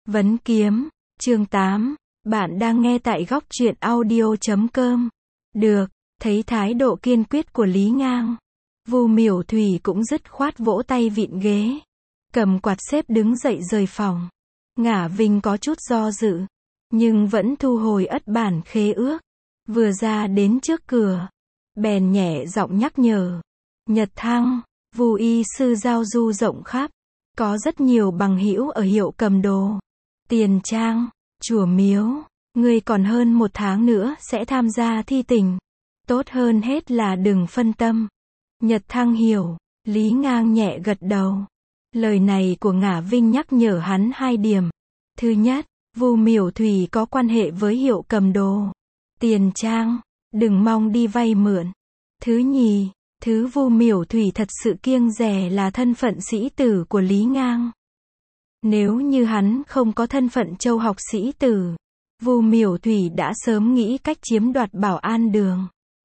Vấn kiếm, chương 8. Bạn đang nghe tại góc truyện audio.com. Được, thấy thái độ kiên quyết của Lý Ngang, Vu Miểu Thủy cũng dứt khoát vỗ tay vịn ghế, cầm quạt xếp đứng dậy rời phòng. Ngả Vinh có chút do dự, nhưng vẫn thu hồi ất bản khế ước. Vừa ra đến trước cửa, bèn nhẹ giọng nhắc nhở. Nhật Thăng, Vu y sư giao du rộng khắp, có rất nhiều bằng hữu ở Hiệu Cầm Đồ, Tiền Trang, Chùa Miếu. Ngươi còn hơn 1 tháng nữa sẽ tham gia thi tỉnh. Tốt hơn hết là đừng phân tâm. Nhật Thăng hiểu, Lý Ngang nhẹ gật đầu. Lời này của Ngả Vinh nhắc nhở hắn 2 điểm. Thứ nhất, Vu Miểu Thủy có quan hệ với Hiệu Cầm Đồ, Tiền Trang, đừng mong đi vay mượn. Thứ nhì, thứ Vu Miểu Thủy thật sự kiêng dè là thân phận sĩ tử của Lý Ngang. Nếu như hắn không có thân phận châu học sĩ tử, Vu Miểu Thủy đã sớm nghĩ cách chiếm đoạt Bảo An Đường.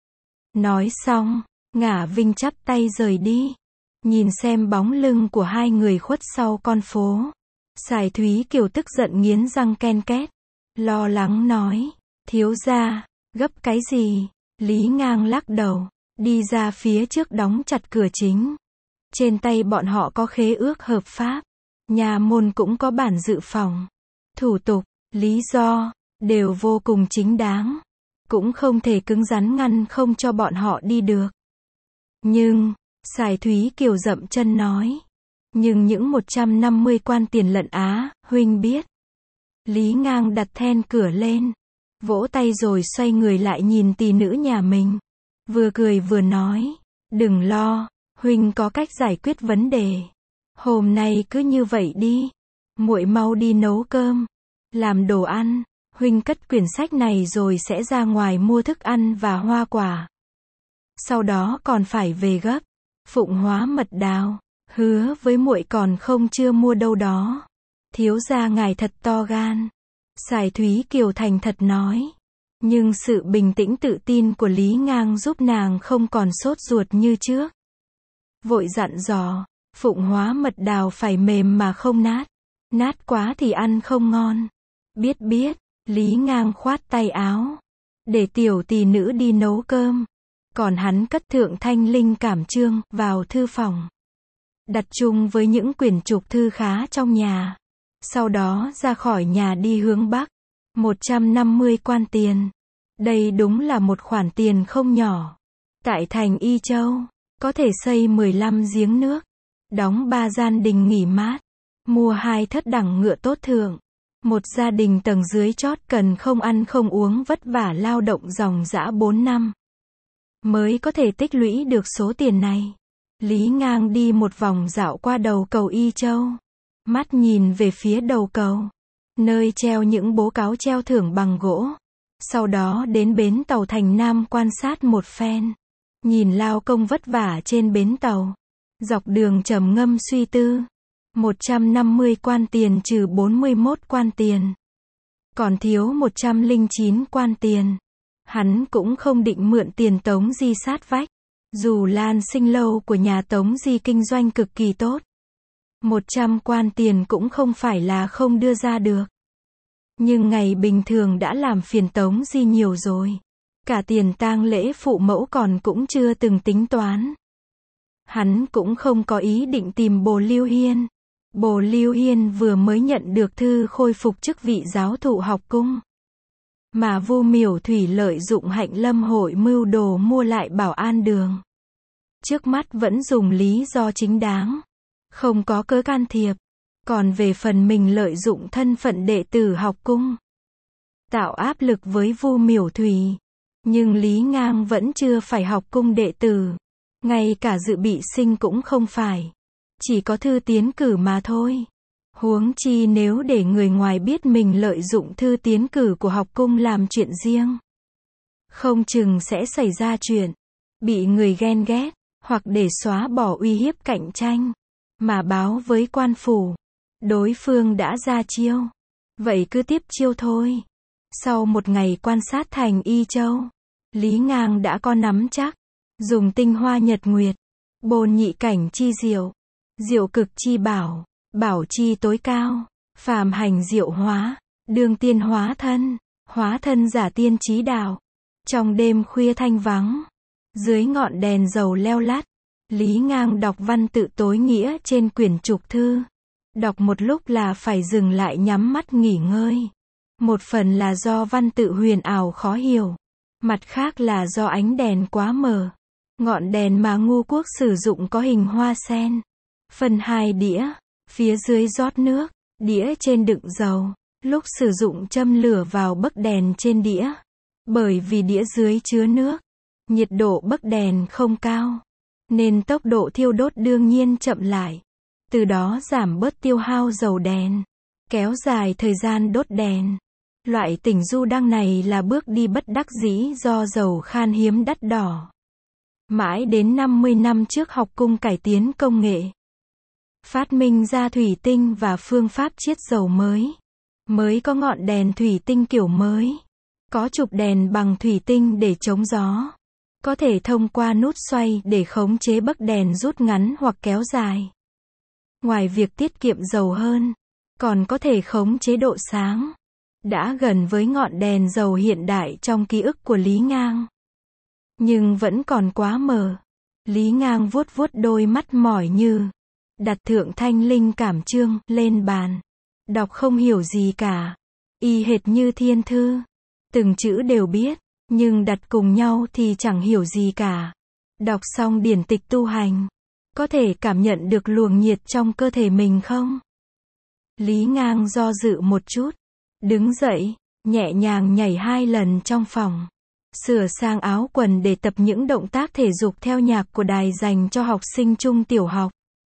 Nói xong, Ngả Vinh chắp tay rời đi. Nhìn xem bóng lưng của 2 người khuất sau con phố, Sài Thúy Kiều tức giận nghiến răng ken két, lo lắng nói, thiếu gia, gấp cái gì? Lý Ngang lắc đầu, đi ra phía trước đóng chặt cửa chính. Trên tay bọn họ có khế ước hợp pháp, nhà môn cũng có bản dự phòng. Thủ tục, lý do, đều vô cùng chính đáng. Cũng không thể cứng rắn ngăn không cho bọn họ đi được. Nhưng, Sài Thúy Kiều dậm chân nói. Nhưng những 150 quan tiền lận Á, huynh biết. Lý Ngang đặt then cửa lên, vỗ tay rồi xoay người lại nhìn tỷ nữ nhà mình. Vừa cười vừa nói, đừng lo, huynh có cách giải quyết vấn đề. Hôm nay cứ như vậy đi, muội mau đi nấu cơm, làm đồ ăn, huynh cất quyển sách này rồi sẽ ra ngoài mua thức ăn và hoa quả. Sau đó còn phải về gấp, Phụng Hóa mật đào, hứa với muội còn không chưa mua đâu đó. Thiếu gia ngài thật to gan. Sài Thúy Kiều thành thật nói. Nhưng sự bình tĩnh tự tin của Lý Ngang giúp nàng không còn sốt ruột như trước. Vội dặn dò, Phụng Hóa mật đào phải mềm mà không nát. Nát quá thì ăn không ngon. Biết, Lý Ngang khoát tay áo. Để tiểu tỳ nữ đi nấu cơm. Còn hắn cất Thượng Thanh Linh Cảm Chương vào thư phòng. Đặt chung với những quyển trục thư khá trong nhà. Sau đó ra khỏi nhà đi hướng Bắc. 150 quan tiền. Đây đúng là một khoản tiền không nhỏ. Tại thành Y Châu, có thể xây 15 giếng nước, đóng 3 gian đình nghỉ mát, mua 2 thất đẳng ngựa tốt thượng. Một gia đình tầng dưới chót cần không ăn không uống vất vả lao động dòng dã 4 năm. Mới có thể tích lũy được số tiền này. Lý Ngang đi một vòng dạo qua đầu cầu Y Châu. Mắt nhìn về phía đầu cầu, nơi treo những bố cáo treo thưởng bằng gỗ. Sau đó đến bến tàu Thành Nam quan sát một phen. Nhìn lao công vất vả trên bến tàu. Dọc đường trầm ngâm suy tư. 150 quan tiền trừ 41 quan tiền. Còn thiếu 109 quan tiền. Hắn cũng không định mượn tiền Tống Di sát vách. Dù Lan Sinh lâu của nhà Tống Di kinh doanh cực kỳ tốt. 100 quan tiền cũng không phải là không đưa ra được. Nhưng ngày bình thường đã làm phiền Tống Di nhiều rồi. Cả tiền tang lễ phụ mẫu còn cũng chưa từng tính toán. Hắn cũng không có ý định tìm Bồ Lưu Hiên. Bồ Lưu Hiên vừa mới nhận được thư khôi phục chức vị giáo thụ học cung. Mà Vu Miểu Thủy lợi dụng Hạnh Lâm hội mưu đồ mua lại Bảo An Đường. Trước mắt vẫn dùng lý do chính đáng. Không có cớ can thiệp. Còn về phần mình lợi dụng thân phận đệ tử học cung, tạo áp lực với Vu Miểu Thủy. Nhưng Lý Ngang vẫn chưa phải học cung đệ tử. Ngay cả dự bị sinh cũng không phải. Chỉ có thư tiến cử mà thôi. Huống chi nếu để người ngoài biết mình lợi dụng thư tiến cử của học cung làm chuyện riêng. Không chừng sẽ xảy ra chuyện. Bị người ghen ghét, hoặc để xóa bỏ uy hiếp cạnh tranh. Mà báo với quan phủ. Đối phương đã ra chiêu. Vậy cứ tiếp chiêu thôi. Sau một ngày quan sát thành Y Châu, Lý Ngang đã có nắm chắc. Dùng tinh hoa nhật nguyệt, bồn nhị cảnh chi diệu, diệu cực chi bảo, bảo chi tối cao. Phàm hành diệu hóa, đương tiên hóa thân giả tiên chí đạo. Trong đêm khuya thanh vắng, dưới ngọn đèn dầu leo lắt, Lý Ngang đọc văn tự tối nghĩa trên quyển trục thư. Đọc một lúc là phải dừng lại nhắm mắt nghỉ ngơi. Một phần là do văn tự huyền ảo khó hiểu, mặt khác là do ánh đèn quá mờ. Ngọn đèn mà Ngu Quốc sử dụng có hình hoa sen. Phân 2 đĩa, phía dưới rót nước, đĩa trên đựng dầu. Lúc sử dụng châm lửa vào bấc đèn trên đĩa. Bởi vì đĩa dưới chứa nước, nhiệt độ bấc đèn không cao, nên tốc độ thiêu đốt đương nhiên chậm lại. Từ đó giảm bớt tiêu hao dầu đèn, kéo dài thời gian đốt đèn. Loại tỉnh du đăng này là bước đi bất đắc dĩ do dầu khan hiếm đắt đỏ. Mãi đến 50 năm trước học cung cải tiến công nghệ, phát minh ra thủy tinh và phương pháp chiết dầu mới có ngọn đèn thủy tinh kiểu mới. Có trục đèn bằng thủy tinh để chống gió. Có thể thông qua nút xoay để khống chế bấc đèn rút ngắn hoặc kéo dài. Ngoài việc tiết kiệm dầu hơn, còn có thể khống chế độ sáng. Đã gần với ngọn đèn dầu hiện đại trong ký ức của Lý Ngang. Nhưng vẫn còn quá mờ. Lý Ngang vuốt vuốt đôi mắt mỏi như. Đặt Thượng Thanh Linh Cảm Chương lên bàn. Đọc không hiểu gì cả. Y hệt như thiên thư. Từng chữ đều biết, nhưng đặt cùng nhau thì chẳng hiểu gì cả. Đọc xong điển tịch tu hành, có thể cảm nhận được luồng nhiệt trong cơ thể mình không? Lý Ngang do dự một chút, đứng dậy, nhẹ nhàng nhảy 2 lần trong phòng. Sửa sang áo quần để tập những động tác thể dục theo nhạc của đài dành cho học sinh trung tiểu học.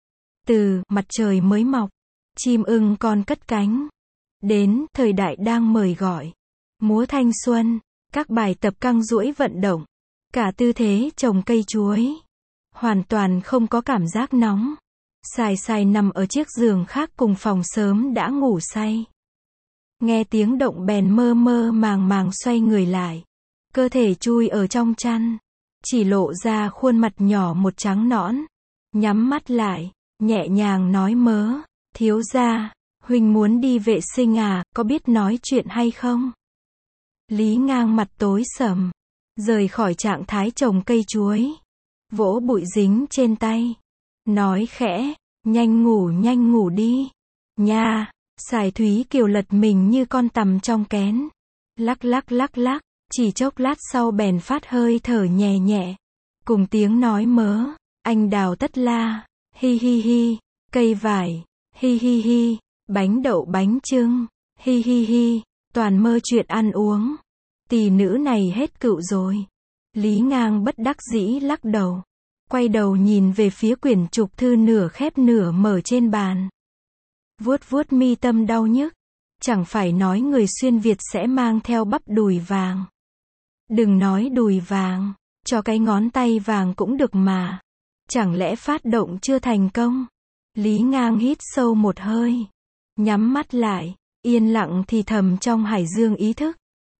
Từ mặt trời mới mọc, chim ưng con cất cánh, đến thời đại đang mời gọi, múa thanh xuân, các bài tập căng duỗi vận động, cả tư thế trồng cây chuối. Hoàn toàn không có cảm giác nóng. Sài sài nằm ở chiếc giường khác cùng phòng sớm đã ngủ say. Nghe tiếng động bèn mơ mơ màng màng xoay người lại. Cơ thể chui ở trong chăn, chỉ lộ ra khuôn mặt nhỏ một trắng nõn. Nhắm mắt lại, nhẹ nhàng nói mớ, thiếu gia, huynh muốn đi vệ sinh à, có biết nói chuyện hay không? Lý Ngang mặt tối sầm, rời khỏi trạng thái trồng cây chuối, vỗ bụi dính trên tay, nói khẽ, nhanh ngủ đi. Nha, Sài Thúy Kiều lật mình như con tằm trong kén, lắc lắc, chỉ chốc lát sau bèn phát hơi thở nhẹ nhẹ, cùng tiếng nói mớ, anh đào tất la, hi hi hi, cây vải, hi hi hi, bánh đậu bánh chưng, hi hi hi, toàn mơ chuyện ăn uống. Tỷ nữ này hết cựu rồi. Lý Ngang bất đắc dĩ lắc đầu, quay đầu nhìn về phía quyển trục thư nửa khép nửa mở trên bàn. Vuốt vuốt mi tâm đau nhức. Chẳng phải nói người xuyên Việt sẽ mang theo bắp đùi vàng. Đừng nói đùi vàng, cho cái ngón tay vàng cũng được mà. Chẳng lẽ phát động chưa thành công? Lý Ngang hít sâu một hơi, nhắm mắt lại, yên lặng thì thầm trong hải dương ý thức.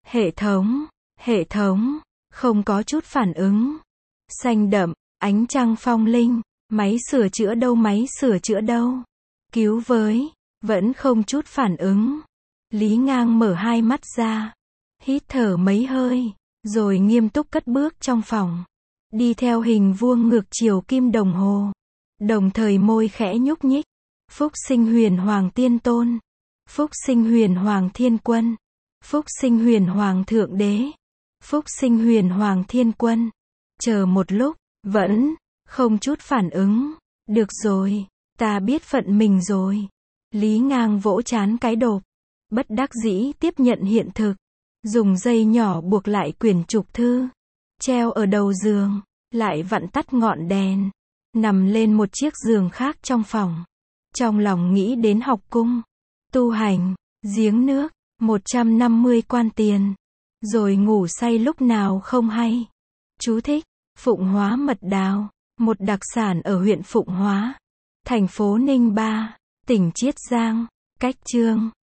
Hệ thống, không có chút phản ứng. Xanh đậm, ánh trăng phong linh, máy sửa chữa đâu? Cứu với, vẫn không chút phản ứng. Lý Ngang mở 2 mắt ra, hít thở mấy hơi, rồi nghiêm túc cất bước trong phòng. Đi theo hình vuông ngược chiều kim đồng hồ, đồng thời môi khẽ nhúc nhích. Phúc sinh huyền hoàng tiên tôn, phúc sinh huyền hoàng thiên quân, phúc sinh huyền hoàng thượng đế, phúc sinh huyền hoàng thiên quân. Chờ một lúc, vẫn không chút phản ứng. Được rồi, ta biết phận mình rồi. Lý Ngang vỗ trán cái đột, bất đắc dĩ tiếp nhận hiện thực. Dùng dây nhỏ buộc lại quyển trục thư, treo ở đầu giường, lại vặn tắt ngọn đèn, nằm lên một chiếc giường khác trong phòng. Trong lòng nghĩ đến học cung, tu hành, giếng nước, 150 quan tiền, rồi ngủ say lúc nào không hay. Chú thích: Phụng Hóa mật đào, một đặc sản ở huyện Phụng Hóa, thành phố Ninh Ba, tỉnh Chiết Giang. Cách chương